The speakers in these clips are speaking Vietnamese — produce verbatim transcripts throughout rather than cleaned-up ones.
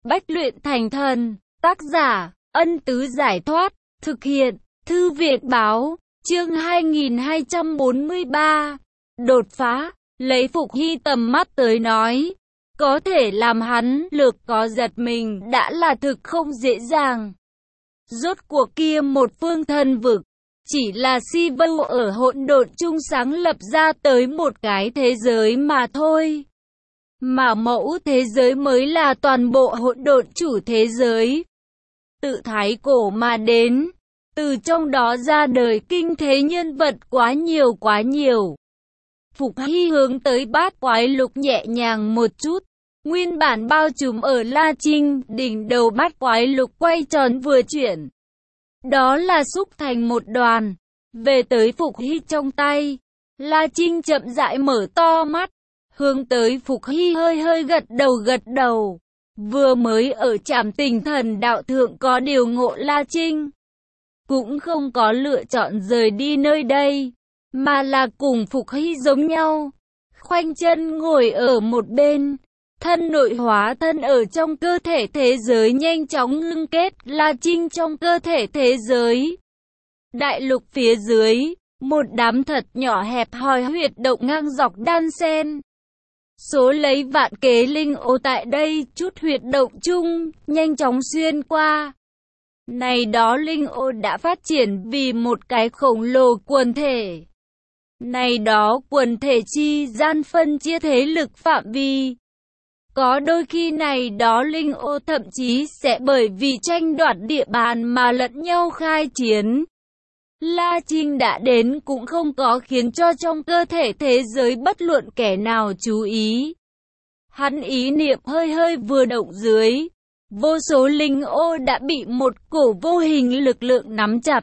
Bách luyện thành thần. Tác giả, Ân Tứ Giải Thoát. Thực hiện, Thư viện Báo. Chương hai nghìn hai trăm bốn mươi ba. Đột phá. Lấy Phục Hy tầm mắt tới nói, có thể làm hắn lược có giật mình đã là thực không dễ dàng. Rốt cuộc kia một phương thần vực, chỉ là si vô ở hỗn độn chung sáng lập ra tới một cái thế giới mà thôi. Mà mẫu thế giới mới là toàn bộ hỗn độn chủ thế giới. Tự thái cổ mà đến, từ trong đó ra đời kinh thế nhân vật quá nhiều quá nhiều. Phục Hy hướng tới bát quái lục nhẹ nhàng một chút, nguyên bản bao trùm ở La Trinh, đỉnh đầu bát quái lục quay tròn vừa chuyển. Đó là xúc thành một đoàn, về tới Phục Hy trong tay. La Trinh chậm rãi mở to mắt, hướng tới Phục Hy hơi hơi gật đầu gật đầu. Vừa mới ở trảm Tình Thần đạo thượng có điều ngộ La Trinh, cũng không có lựa chọn rời đi nơi đây, mà là cùng Phục Hy giống nhau, khoanh chân ngồi ở một bên, thân nội hóa thân ở trong cơ thể thế giới nhanh chóng ngưng kết. La Trinh trong cơ thể thế giới đại lục phía dưới, một đám thật nhỏ hẹp hòi huyệt động ngang dọc đan xen. Số lấy vạn kế linh ô tại đây chút huyệt động chung, nhanh chóng xuyên qua. Này đó linh ô đã phát triển vì một cái khổng lồ quần thể. Này đó quần thể chi gian phân chia thế lực phạm vi. Có đôi khi này đó linh ô thậm chí sẽ bởi vì tranh đoạt địa bàn mà lẫn nhau khai chiến. La Trinh đã đến cũng không có khiến cho trong cơ thể thế giới bất luận kẻ nào chú ý. Hắn ý niệm hơi hơi vừa động dưới, vô số linh ô đã bị một cổ vô hình lực lượng nắm chặt.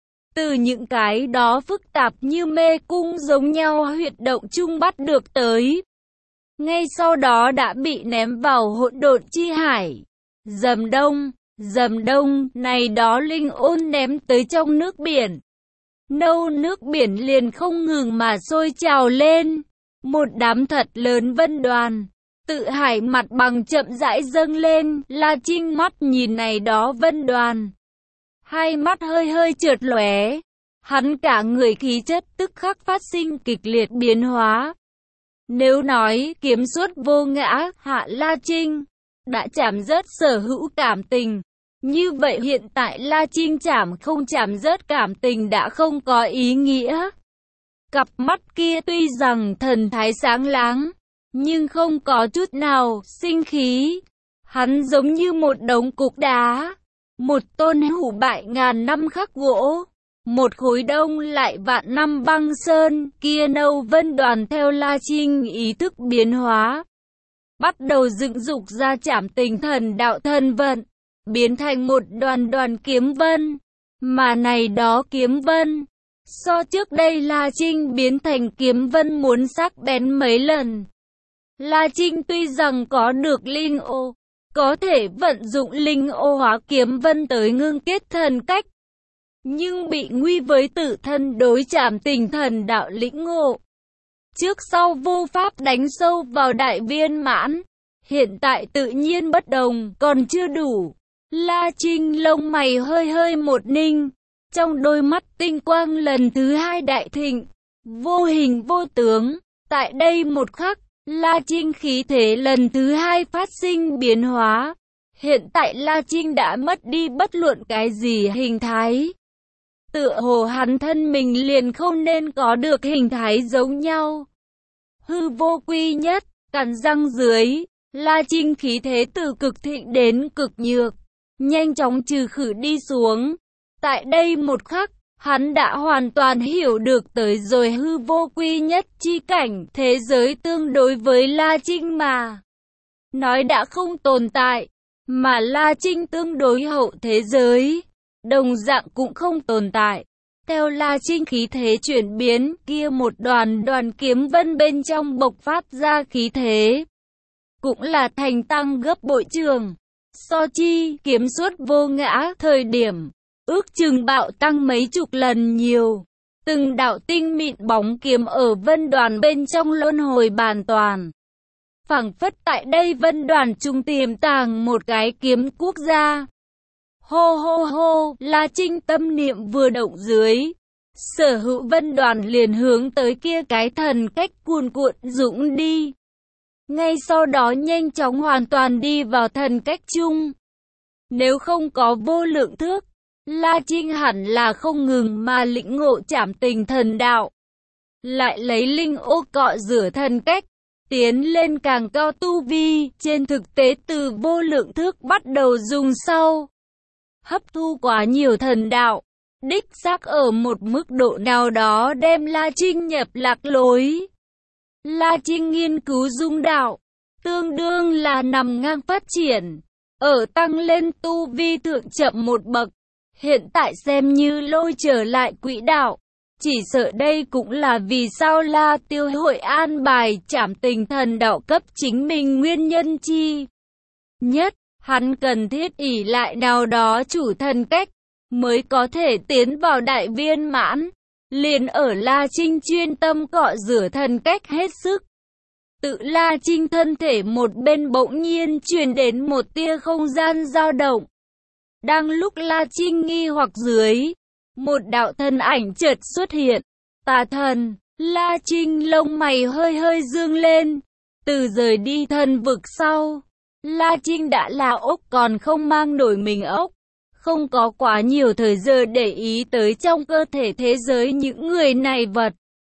Từ những cái đó phức tạp như mê cung giống nhau huyệt động chung bắt được tới. Ngay sau đó đã bị ném vào hỗn độn chi hải. Dầm đông, dầm đông, này đó linh ôn ném tới trong nước biển. Nâu nước biển liền không ngừng mà sôi trào lên. Một đám thật lớn vân đoàn, tự hải mặt bằng chậm rãi dâng lên. La Trinh mắt nhìn này đó vân đoàn, hai mắt hơi hơi chợt lóe. Hắn cả người khí chất tức khắc phát sinh kịch liệt biến hóa. Nếu nói kiếm xuất vô ngã, hạ La Trinh đã chạm rớt sở hữu cảm tình, như vậy hiện tại La Trinh chạm không chạm rớt cảm tình đã không có ý nghĩa. Cặp mắt kia tuy rằng thần thái sáng láng, nhưng không có chút nào sinh khí. Hắn giống như một đống cục đá, một tôn hủ bại ngàn năm khắc gỗ, một khối đông lại vạn năm băng sơn. Kia nâu vân đoàn theo La Trinh ý thức biến hóa, bắt đầu dựng dục ra trảm Tình Thần đạo thân vận, biến thành một đoàn đoàn kiếm vân. Mà này đó kiếm vân, so trước đây La Trinh biến thành kiếm vân muốn sắc bén mấy lần. La Trinh tuy rằng có được linh ô, có thể vận dụng linh ô hóa kiếm vân tới ngưng kết thần cách, nhưng bị nguy với tự thân đối trảm Tình Thần đạo lĩnh ngộ. Trước sau vô pháp đánh sâu vào đại viên mãn, hiện tại tự nhiên bất đồng, còn chưa đủ. La Trinh lông mày hơi hơi một ninh, trong đôi mắt tinh quang lần thứ hai đại thịnh, vô hình vô tướng. Tại đây một khắc, La Trinh khí thế lần thứ hai phát sinh biến hóa. Hiện tại La Trinh đã mất đi bất luận cái gì hình thái. Tựa hồ hắn thân mình liền không nên có được hình thái giống nhau. Hư vô quy nhất, cắn răng dưới, La Trinh khí thế từ cực thịnh đến cực nhược, nhanh chóng trừ khử đi xuống. Tại đây một khắc, hắn đã hoàn toàn hiểu được tới rồi hư vô quy nhất chi cảnh. Thế giới tương đối với La Trinh mà nói đã không tồn tại, mà La Trinh tương đối hậu thế giới đồng dạng cũng không tồn tại. Theo La Trinh khí thế chuyển biến, kia một đoàn đoàn kiếm vân bên trong bộc phát ra khí thế, cũng là thành tăng gấp bội trường. So chi kiếm xuất vô ngã thời điểm, ước chừng bạo tăng mấy chục lần nhiều. Từng đạo tinh mịn bóng kiếm ở vân đoàn bên trong luân hồi bàn toàn. Phảng phất tại đây Vân Đoàn trung tiềm tàng một cái kiếm quốc gia. Hô hô hô, La Trinh tâm niệm vừa động dưới. Sở Hữu Vân Đoàn liền hướng tới kia cái thần cách cuồn cuộn dũng đi. Ngay sau đó nhanh chóng hoàn toàn đi vào thần cách chung. Nếu không có vô lượng thước, La Trinh hẳn là không ngừng mà lĩnh ngộ trảm tình thần đạo. Lại lấy linh ô cọ rửa thần cách, tiến lên càng cao tu vi, trên thực tế từ vô lượng thước bắt đầu dùng sau. Hấp thu quá nhiều thần đạo, đích xác ở một mức độ nào đó đem La Trinh nhập lạc lối. La Trinh nghiên cứu dung đạo, tương đương là nằm ngang phát triển, ở tăng lên tu vi thượng chậm một bậc. Hiện tại xem như lôi trở lại quỹ đạo. Chỉ sợ đây cũng là vì sao La Tiêu hội an bài trảm tình thần đạo cấp chính mình nguyên nhân chi nhất. Hắn cần thiết ỷ lại nào đó chủ thần cách, mới có thể tiến vào đại viên mãn. Liền ở La Trinh chuyên tâm cọ rửa thần cách hết sức. Tự La Trinh thân thể một bên bỗng nhiên truyền đến một tia không gian dao động. Đang lúc La Trinh nghi hoặc dưới, một đạo thân ảnh chợt xuất hiện. Tà thần, La Trinh lông mày hơi hơi dương lên. Từ rời đi thần vực sau, La Trinh đã là ốc còn không mang nổi mình ốc. Không có quá nhiều thời giờ để ý tới trong cơ thể thế giới những người này vật.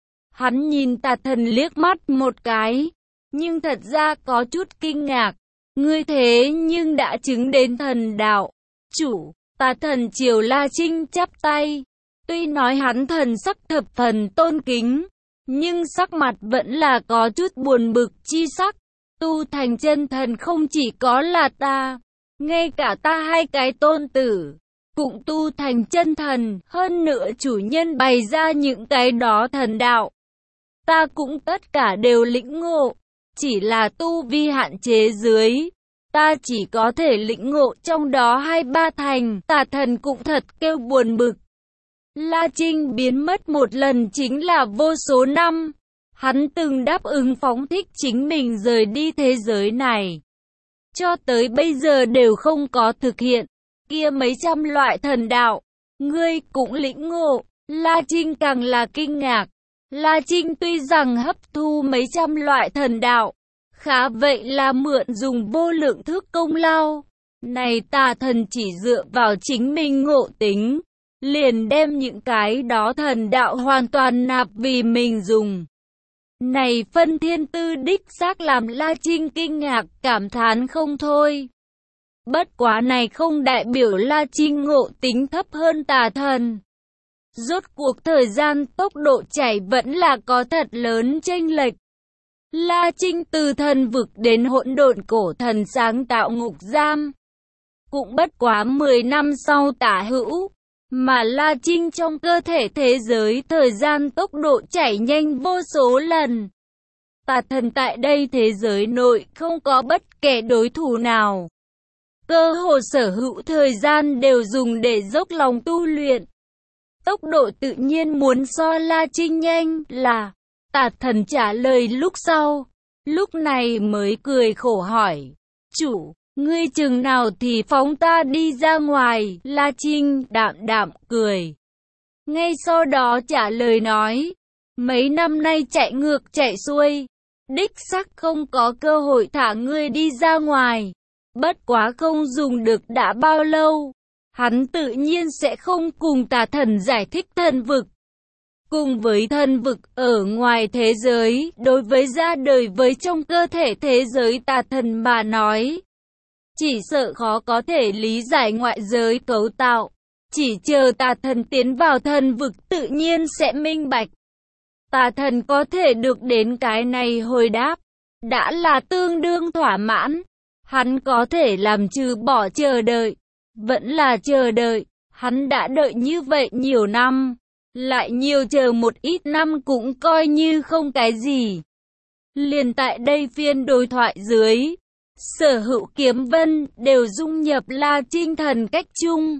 Hắn nhìn tà thần liếc mắt một cái, nhưng thật ra có chút kinh ngạc. Ngươi thế nhưng đã chứng đến thần đạo. Chủ, tà thần chiều La Trinh chắp tay. Tuy nói hắn thần sắc thập phần tôn kính, nhưng sắc mặt vẫn là có chút buồn bực chi sắc. Tu thành chân thần không chỉ có là ta, ngay cả ta hai cái tôn tử cũng tu thành chân thần, hơn nữa chủ nhân bày ra những cái đó thần đạo, ta cũng tất cả đều lĩnh ngộ, chỉ là tu vi hạn chế dưới, ta chỉ có thể lĩnh ngộ trong đó hai ba thành. Tà thần cũng thật kêu buồn bực. La Trinh biến mất một lần chính là vô số năm. Hắn từng đáp ứng phóng thích chính mình rời đi thế giới này, cho tới bây giờ đều không có thực hiện. Kia mấy trăm loại thần đạo, ngươi cũng lĩnh ngộ. La Trinh càng là kinh ngạc. La Trinh tuy rằng hấp thu mấy trăm loại thần đạo, khá vậy là mượn dùng vô lượng thước công lao. Này tà thần chỉ dựa vào chính mình ngộ tính, liền đem những cái đó thần đạo hoàn toàn nạp vì mình dùng. Này phân thiên tư đích xác làm La Trinh kinh ngạc, cảm thán không thôi. Bất quá này không đại biểu La Trinh ngộ tính thấp hơn tà thần. Rốt cuộc thời gian tốc độ chảy vẫn là có thật lớn chênh lệch. La Trinh từ thần vực đến hỗn độn cổ thần sáng tạo ngục giam, cũng bất quá mười năm sau tả hữu. Mà La Trinh trong cơ thể thế giới thời gian tốc độ chảy nhanh vô số lần. Tà thần tại đây thế giới nội không có bất kể đối thủ nào. Cơ hồ sở hữu thời gian đều dùng để dốc lòng tu luyện. Tốc độ tự nhiên muốn so La Trinh nhanh là. Tà thần trả lời lúc sau. Lúc này mới cười khổ hỏi. Chủ, ngươi chừng nào thì phóng ta đi ra ngoài? La Trinh đạm đạm cười. Ngay sau đó trả lời nói. Mấy năm nay chạy ngược chạy xuôi, đích xác không có cơ hội thả ngươi đi ra ngoài. Bất quá không dùng được đã bao lâu, hắn tự nhiên sẽ không cùng tà thần giải thích thần vực. Cùng với thần vực ở ngoài thế giới, đối với ra đời với trong cơ thể thế giới tà thần mà nói, chỉ sợ khó có thể lý giải ngoại giới cấu tạo. Chỉ chờ tà thần tiến vào thần vực tự nhiên sẽ minh bạch. Tà thần có thể được đến cái này hồi đáp, đã là tương đương thỏa mãn. Hắn có thể làm trừ bỏ chờ đợi, vẫn là chờ đợi. Hắn đã đợi như vậy nhiều năm, lại nhiều chờ một ít năm cũng coi như không cái gì. Liền tại đây phiên đối thoại dưới, Sở Hữu Kiếm Vân đều dung nhập La Trinh thần cách chung.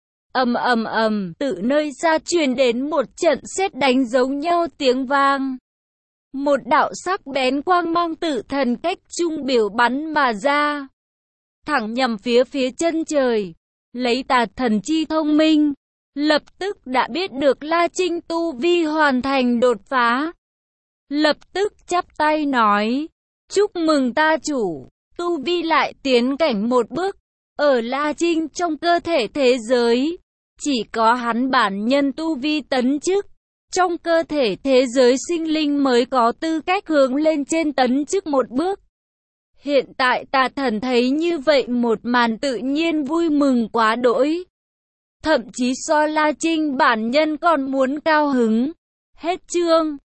Ầm ầm ầm, từ nơi xa truyền đến một trận sét đánh giống nhau tiếng vang. Một đạo sắc bén quang mang tự thần cách trung biểu bắn mà ra, thẳng nhằm phía phía chân trời. Lấy tà thần chi thông minh, lập tức đã biết được La Trinh tu vi hoàn thành đột phá. Lập tức chắp tay nói, chúc mừng ta chủ, tu vi lại tiến cảnh một bước. Ở La Trinh trong cơ thể thế giới, chỉ có hắn bản nhân tu vi tấn chức. Trong cơ thể thế giới sinh linh mới có tư cách hướng lên trên tấn chức một bước. Hiện tại tà thần thấy như vậy một màn tự nhiên vui mừng quá đỗi. Thậm chí so La Trinh bản nhân còn muốn cao hứng. Hết chương.